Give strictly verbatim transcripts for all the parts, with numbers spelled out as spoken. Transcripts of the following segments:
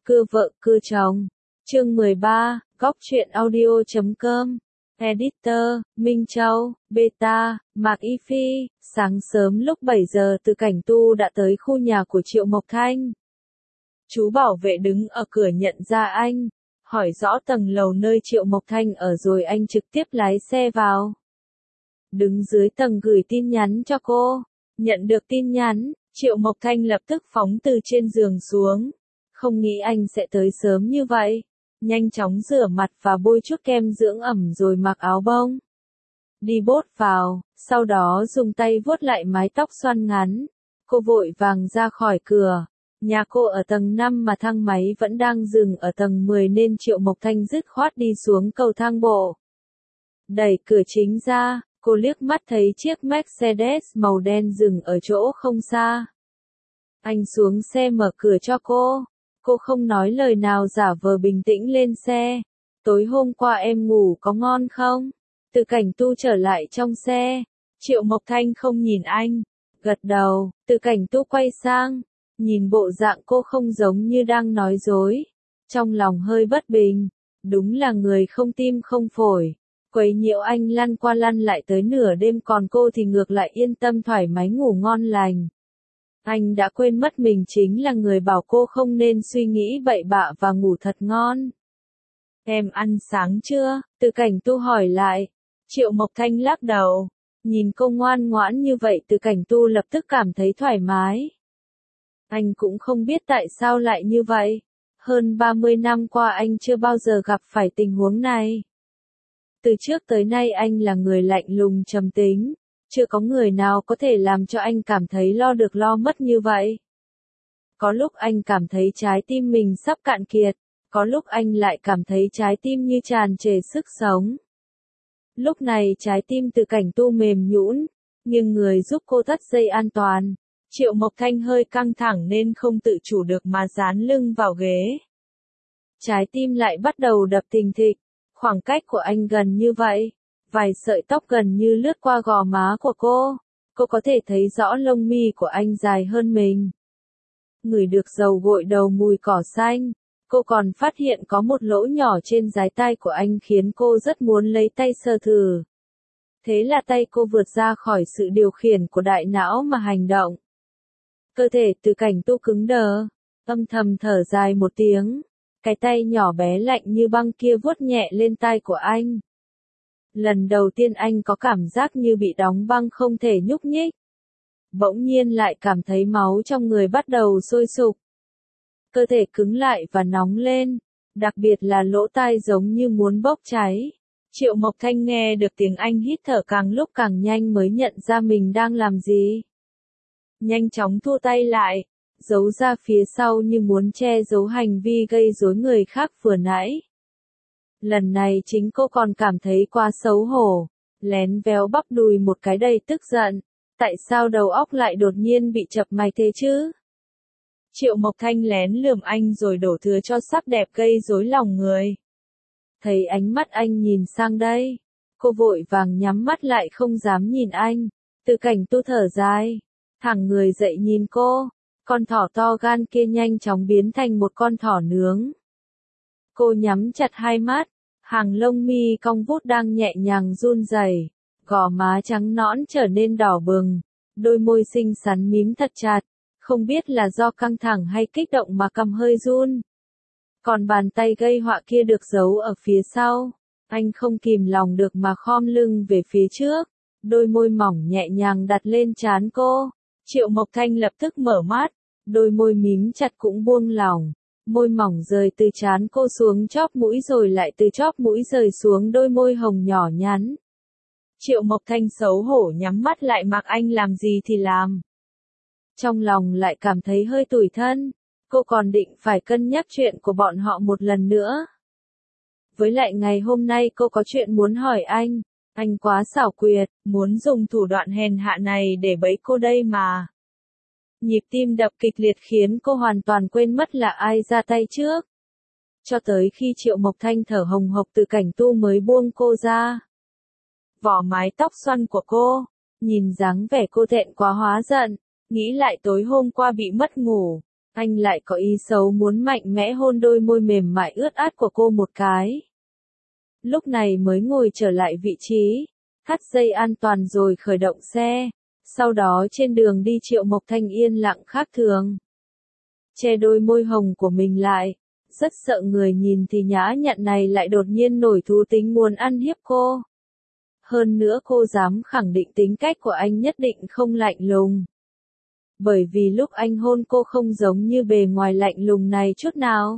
Cưa vợ cưa chồng. Chương mười ba, góc truyện audio chấm com. Editor, Minh Châu, Beta, Mạc Y Phi. Sáng sớm lúc bảy giờ Từ Cảnh Tu đã tới khu nhà của Triệu Mộc Thanh. Chú bảo vệ đứng ở cửa nhận ra anh, hỏi rõ tầng lầu nơi Triệu Mộc Thanh ở rồi anh trực tiếp lái xe vào. Đứng dưới tầng gửi tin nhắn cho cô. Nhận được tin nhắn, Triệu Mộc Thanh lập tức phóng từ trên giường xuống. Không nghĩ anh sẽ tới sớm như vậy. Nhanh chóng rửa mặt và bôi chút kem dưỡng ẩm rồi mặc áo bông. Đi bốt vào, sau đó dùng tay vuốt lại mái tóc xoăn ngắn. Cô vội vàng ra khỏi cửa. Nhà cô ở tầng năm mà thang máy vẫn đang dừng ở tầng mười nên Triệu Mộc Thanh dứt khoát đi xuống cầu thang bộ. Đẩy cửa chính ra, cô liếc mắt thấy chiếc Mercedes màu đen dừng ở chỗ không xa. Anh xuống xe mở cửa cho cô. Cô không nói lời nào giả vờ bình tĩnh lên xe. Tối hôm qua em ngủ có ngon không? Từ Cảnh Tu trở lại trong xe. Triệu Mộc Thanh không nhìn anh. Gật đầu, Từ Cảnh Tu quay sang. Nhìn bộ dạng cô không giống như đang nói dối. Trong lòng hơi bất bình. Đúng là người không tim không phổi. Quấy nhiễu anh lăn qua lăn lại tới nửa đêm còn cô thì ngược lại yên tâm thoải mái ngủ ngon lành. Anh đã quên mất mình chính là người bảo cô không nên suy nghĩ bậy bạ và ngủ thật ngon. Em ăn sáng chưa? Từ Cảnh Tu hỏi lại. Triệu Mộc Thanh lắc đầu. Nhìn cô ngoan ngoãn như vậy Từ Cảnh Tu lập tức cảm thấy thoải mái. Anh cũng không biết tại sao lại như vậy. Hơn ba mươi năm qua anh chưa bao giờ gặp phải tình huống này. Từ trước tới nay anh là người lạnh lùng trầm tính. Chưa có người nào có thể làm cho anh cảm thấy lo được lo mất như vậy. Có lúc anh cảm thấy trái tim mình sắp cạn kiệt. Có lúc anh lại cảm thấy trái tim như tràn trề sức sống. Lúc này trái tim Từ Cảnh Tu mềm nhũn, nhưng người giúp cô thắt dây an toàn. Triệu Mộc Thanh hơi căng thẳng nên không tự chủ được mà dán lưng vào ghế. Trái tim lại bắt đầu đập thình thịch. Khoảng cách của anh gần như vậy. Vài sợi tóc gần như lướt qua gò má của cô. Cô có thể thấy rõ lông mi của anh dài hơn mình. Ngửi được dầu gội đầu mùi cỏ xanh. Cô còn phát hiện có một lỗ nhỏ trên dái tai của anh khiến cô rất muốn lấy tay sờ thử. Thế là tay cô vượt ra khỏi sự điều khiển của đại não mà hành động. Cơ thể Từ Cảnh Tu cứng đờ. Âm thầm thở dài một tiếng. Cái tay nhỏ bé lạnh như băng kia vuốt nhẹ lên tai của anh. Lần đầu tiên anh có cảm giác như bị đóng băng không thể nhúc nhích. Bỗng nhiên lại cảm thấy máu trong người bắt đầu sôi sục. Cơ thể cứng lại và nóng lên, đặc biệt là lỗ tai giống như muốn bốc cháy. Triệu Mộc Thanh nghe được tiếng anh hít thở càng lúc càng nhanh mới nhận ra mình đang làm gì. Nhanh chóng thua tay lại, giấu ra phía sau như muốn che giấu hành vi gây rối người khác vừa nãy. Lần này chính cô còn cảm thấy quá xấu hổ, lén véo bắp đùi một cái đầy tức giận. Tại sao đầu óc lại đột nhiên bị chập mạch thế chứ? Triệu Mộc Thanh lén lườm anh rồi đổ thừa cho sắc đẹp gây rối lòng người. Thấy ánh mắt anh nhìn sang đây, cô vội vàng nhắm mắt lại không dám nhìn anh. Từ Cảnh Tu thở dài, thẳng người dậy nhìn cô, con thỏ to gan kia nhanh chóng biến thành một con thỏ nướng. Cô nhắm chặt hai mắt, hàng lông mi cong vút đang nhẹ nhàng run rẩy, gò má trắng nõn trở nên đỏ bừng, đôi môi xinh xắn mím thật chặt, không biết là do căng thẳng hay kích động mà cằm hơi run. Còn bàn tay gây họa kia được giấu ở phía sau, anh không kìm lòng được mà khom lưng về phía trước, đôi môi mỏng nhẹ nhàng đặt lên trán cô. Triệu Mộc Thanh lập tức mở mắt, đôi môi mím chặt cũng buông lỏng. Môi mỏng rời từ trán cô xuống chóp mũi rồi lại từ chóp mũi rời xuống đôi môi hồng nhỏ nhắn. Triệu Mộc Thanh xấu hổ nhắm mắt lại mặc anh làm gì thì làm. Trong lòng lại cảm thấy hơi tủi thân, cô còn định phải cân nhắc chuyện của bọn họ một lần nữa. Với lại ngày hôm nay cô có chuyện muốn hỏi anh, anh quá xảo quyệt, muốn dùng thủ đoạn hèn hạ này để bẫy cô đây mà. Nhịp tim đập kịch liệt khiến cô hoàn toàn quên mất là ai ra tay trước. Cho tới khi Triệu Mộc Thanh thở hồng hộc Từ Cảnh Tu mới buông cô ra. Vỏ mái tóc xoăn của cô, nhìn dáng vẻ cô thẹn quá hóa giận, nghĩ lại tối hôm qua bị mất ngủ, Anh lại có ý xấu muốn mạnh mẽ hôn đôi môi mềm mại ướt át của cô một cái. Lúc này mới ngồi trở lại vị trí, thắt dây an toàn rồi khởi động xe. Sau đó trên đường đi Triệu Mộc Thanh yên lặng khác thường. Che đôi môi hồng của mình lại, rất sợ người nhìn thì nhã nhặn này lại đột nhiên nổi thú tính muốn ăn hiếp cô. Hơn nữa cô dám khẳng định tính cách của anh nhất định không lạnh lùng. Bởi vì lúc anh hôn cô không giống như bề ngoài lạnh lùng này chút nào.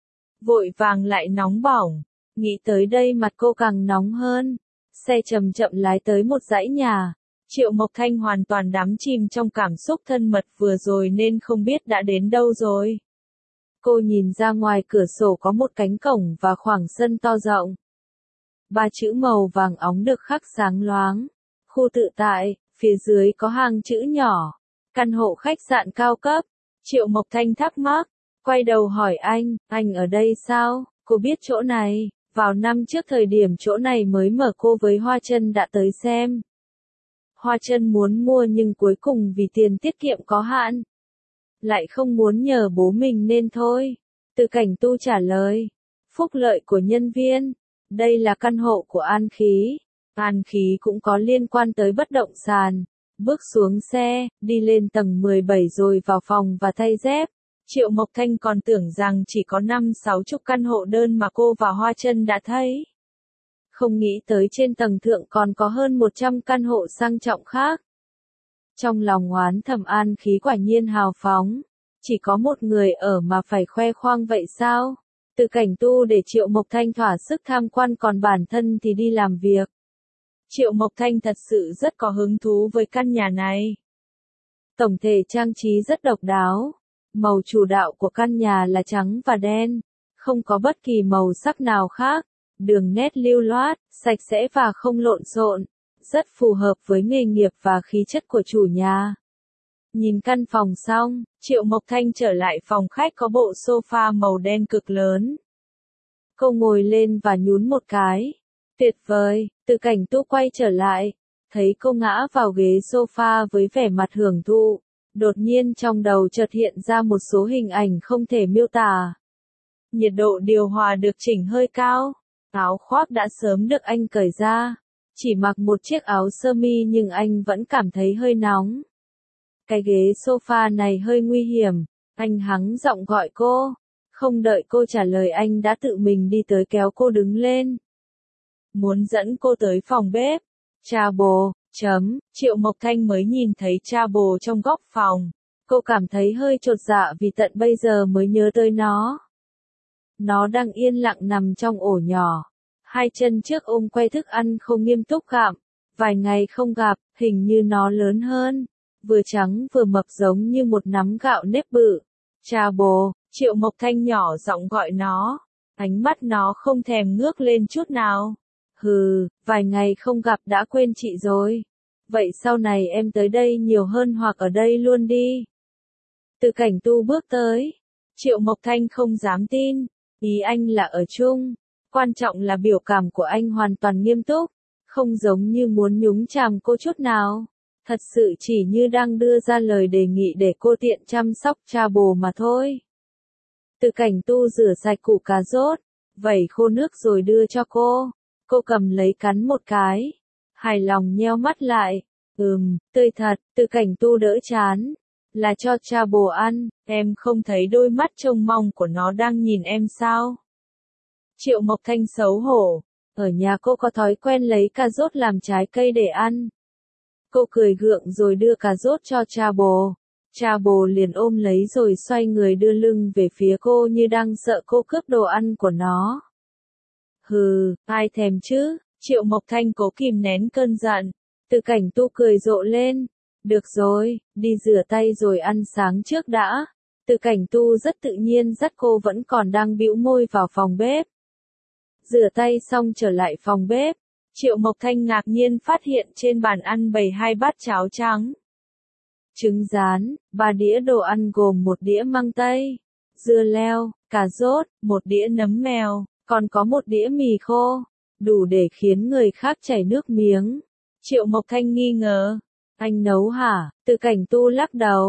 Vội vàng lại nóng bỏng, nghĩ tới đây mặt cô càng nóng hơn. Xe chậm chậm lái tới một dãy nhà. Triệu Mộc Thanh hoàn toàn đắm chìm trong cảm xúc thân mật vừa rồi nên không biết đã đến đâu rồi. Cô nhìn ra ngoài cửa sổ có một cánh cổng và khoảng sân to rộng. Ba chữ màu vàng óng được khắc sáng loáng. Khu tự tại, phía dưới có hàng chữ nhỏ. Căn hộ khách sạn cao cấp. Triệu Mộc Thanh thắc mắc, quay đầu hỏi anh, anh ở đây sao? Cô biết chỗ này. Vào năm trước thời điểm chỗ này mới mở cô với Hoa Chân đã tới xem. Hoa Chân muốn mua nhưng cuối cùng vì tiền tiết kiệm có hạn. Lại không muốn nhờ bố mình nên thôi. Từ Cảnh Tu trả lời. Phúc lợi của nhân viên. Đây là căn hộ của An Khí. An Khí cũng có liên quan tới bất động sản. Bước xuống xe, đi lên tầng mười bảy rồi vào phòng và thay dép. Triệu Mộc Thanh còn tưởng rằng chỉ có năm sáu chục căn hộ đơn mà cô và Hoa Chân đã thấy. Không nghĩ tới trên tầng thượng còn có hơn một trăm căn hộ sang trọng khác. Trong lòng oán thầm An Khí quả nhiên hào phóng. Chỉ có một người ở mà phải khoe khoang vậy sao? Từ Cảnh Tu để Triệu Mộc Thanh thỏa sức tham quan còn bản thân thì đi làm việc. Triệu Mộc Thanh thật sự rất có hứng thú với căn nhà này. Tổng thể trang trí rất độc đáo. Màu chủ đạo của căn nhà là trắng và đen. Không có bất kỳ màu sắc nào khác. Đường nét lưu loát, sạch sẽ và không lộn xộn. Rất phù hợp với nghề nghiệp và khí chất của chủ nhà. Nhìn căn phòng xong, Triệu Mộc Thanh trở lại phòng khách có bộ sofa màu đen cực lớn. Cô ngồi lên và nhún một cái. Tuyệt vời, Từ Cảnh Tu quay trở lại. Thấy cô ngã vào ghế sofa với vẻ mặt hưởng thụ. Đột nhiên trong đầu chợt hiện ra một số hình ảnh không thể miêu tả. Nhiệt độ điều hòa được chỉnh hơi cao. Áo khoác đã sớm được anh cởi ra. Chỉ mặc một chiếc áo sơ mi nhưng anh vẫn cảm thấy hơi nóng. Cái ghế sofa này hơi nguy hiểm. Anh hắng giọng gọi cô. Không đợi cô trả lời anh đã tự mình đi tới kéo cô đứng lên. Muốn dẫn cô tới phòng bếp. Cha bồ, chấm, Triệu Mộc Thanh mới nhìn thấy cha bồ trong góc phòng. Cô cảm thấy hơi chột dạ vì tận bây giờ mới nhớ tới nó. Nó đang yên lặng nằm trong ổ nhỏ. Hai chân trước ôm que thức ăn không nghiêm túc gặm. Vài ngày không gặp, hình như nó lớn hơn. Vừa trắng vừa mập giống như một nắm gạo nếp bự. Cha bồ, Triệu Mộc Thanh nhỏ giọng gọi nó. Ánh mắt nó không thèm ngước lên chút nào. Hừ, vài ngày không gặp đã quên chị rồi. Vậy sau này em tới đây nhiều hơn hoặc ở đây luôn đi. Từ Cảnh Tu bước tới. Triệu Mộc Thanh không dám tin. Ý anh là ở chung. Quan trọng là biểu cảm của anh hoàn toàn nghiêm túc. Không giống như muốn nhúng chàm cô chút nào. Thật sự chỉ như đang đưa ra lời đề nghị để cô tiện chăm sóc cha bồ mà thôi. Từ Cảnh Tu rửa sạch củ cà rốt. Vẩy khô nước rồi đưa cho cô. Cô cầm lấy cắn một cái. Hài lòng nheo mắt lại. Ừm, tươi thật, Từ Cảnh Tu đỡ chán. Là cho cha bồ ăn, em không thấy đôi mắt trông mong của nó đang nhìn em sao? Triệu Mộc Thanh xấu hổ. Ở nhà cô có thói quen lấy cà rốt làm trái cây để ăn. Cô cười gượng rồi đưa cà rốt cho cha bồ. Cha bồ liền ôm lấy rồi xoay người đưa lưng về phía cô như đang sợ cô cướp đồ ăn của nó. Hừ, ai thèm chứ? Triệu Mộc Thanh cố kìm nén cơn giận. Từ Cảnh Tu cười rộ lên. Được rồi, đi rửa tay rồi ăn sáng trước đã. Từ Cảnh Tu rất tự nhiên dắt cô vẫn còn đang bĩu môi vào phòng bếp. Rửa tay xong trở lại phòng bếp. Triệu Mộc Thanh ngạc nhiên phát hiện trên bàn ăn bày hai bát cháo trắng. Trứng rán, ba đĩa đồ ăn gồm một đĩa măng tây, dưa leo, cà rốt, một đĩa nấm mèo, còn có một đĩa mì khô. Đủ để khiến người khác chảy nước miếng. Triệu Mộc Thanh nghi ngờ. Anh nấu hả? Từ Cảnh Tu lắc đầu.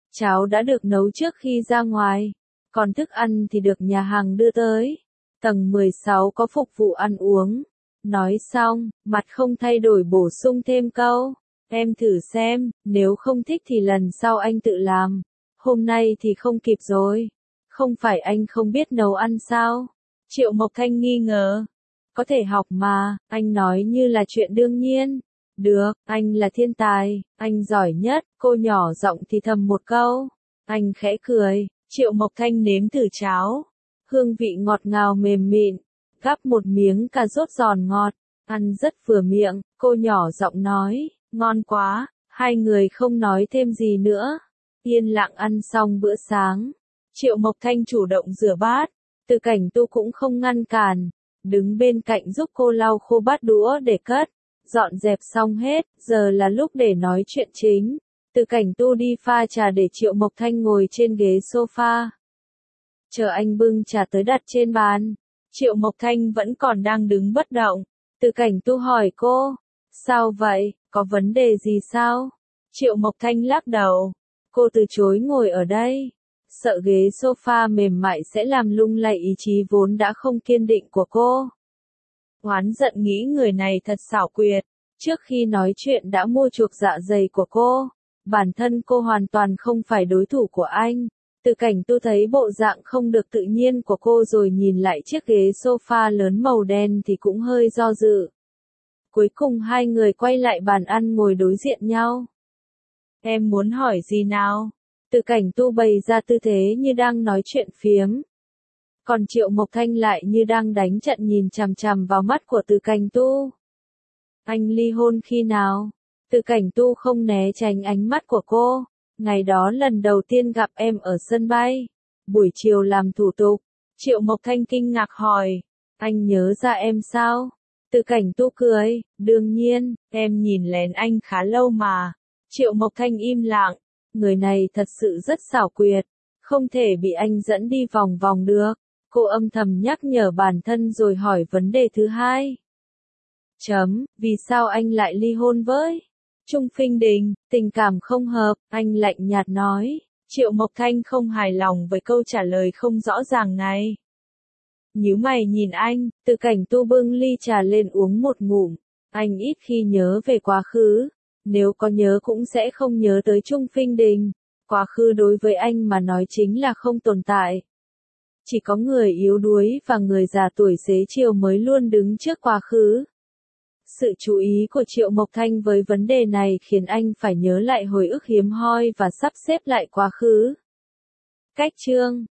Cháo đã được nấu trước khi ra ngoài, còn thức ăn thì được nhà hàng đưa tới. Tầng mười sáu có phục vụ ăn uống. Nói xong, mặt không thay đổi bổ sung thêm câu. Em thử xem, nếu không thích thì lần sau anh tự làm. Hôm nay thì không kịp rồi. Không phải anh không biết nấu ăn sao? Triệu Mộc Thanh nghi ngờ. Có thể học mà, anh nói như là chuyện đương nhiên. Được, anh là thiên tài, anh giỏi nhất, cô nhỏ giọng thì thầm một câu. Anh khẽ cười, Triệu Mộc Thanh nếm thử cháo. Hương vị ngọt ngào mềm mịn, gắp một miếng cà rốt giòn ngọt, ăn rất vừa miệng, cô nhỏ giọng nói, ngon quá, hai người không nói thêm gì nữa. Yên lặng ăn xong bữa sáng, Triệu Mộc Thanh chủ động rửa bát, Từ Cảnh Tu cũng không ngăn cản, đứng bên cạnh giúp cô lau khô bát đũa để cất. Dọn dẹp xong hết, giờ là lúc để nói chuyện chính. Từ Cảnh Tu đi pha trà để Triệu Mộc Thanh ngồi trên ghế sofa. Chờ anh bưng trà tới đặt trên bàn. Triệu Mộc Thanh vẫn còn đang đứng bất động. Từ Cảnh Tu hỏi cô, sao vậy, có vấn đề gì sao? Triệu Mộc Thanh lắc đầu. Cô từ chối ngồi ở đây. Sợ ghế sofa mềm mại sẽ làm lung lay ý chí vốn đã không kiên định của cô. Oán giận nghĩ người này thật xảo quyệt. Trước khi nói chuyện đã mua chuộc dạ dày của cô. Bản thân cô hoàn toàn không phải đối thủ của anh. Từ Cảnh Tu thấy bộ dạng không được tự nhiên của cô rồi nhìn lại chiếc ghế sofa lớn màu đen thì cũng hơi do dự. Cuối cùng hai người quay lại bàn ăn ngồi đối diện nhau. Em muốn hỏi gì nào? Từ Cảnh Tu bày ra tư thế như đang nói chuyện phiếm. Còn Triệu Mộc Thanh lại như đang đánh trận nhìn chằm chằm vào mắt của Từ Cảnh Tu. Anh ly hôn khi nào? Từ Cảnh Tu không né tránh ánh mắt của cô. Ngày đó lần đầu tiên gặp em ở sân bay. Buổi chiều làm thủ tục. Triệu Mộc Thanh kinh ngạc hỏi. Anh nhớ ra em sao? Từ Cảnh Tu cười. Đương nhiên, em nhìn lén anh khá lâu mà. Triệu Mộc Thanh im lặng. Người này thật sự rất xảo quyệt. Không thể bị anh dẫn đi vòng vòng được. Cô âm thầm nhắc nhở bản thân rồi hỏi vấn đề thứ hai. Chấm, vì sao anh lại ly hôn với Trung Phinh Đình? Tình cảm không hợp, anh lạnh nhạt nói. Triệu Mộc Thanh không hài lòng với câu trả lời không rõ ràng này. Nhíu mày nhìn anh, Từ Cảnh Tu bưng ly trà lên uống một ngụm. Anh ít khi nhớ về quá khứ. Nếu có nhớ cũng sẽ không nhớ tới Trung Phinh Đình. Quá khứ đối với anh mà nói chính là không tồn tại. Chỉ có người yếu đuối và người già tuổi xế chiều mới luôn đứng trước quá khứ. Sự chú ý của Triệu Mộc Thanh với vấn đề này khiến anh phải nhớ lại hồi ức hiếm hoi và sắp xếp lại quá khứ. Cách chương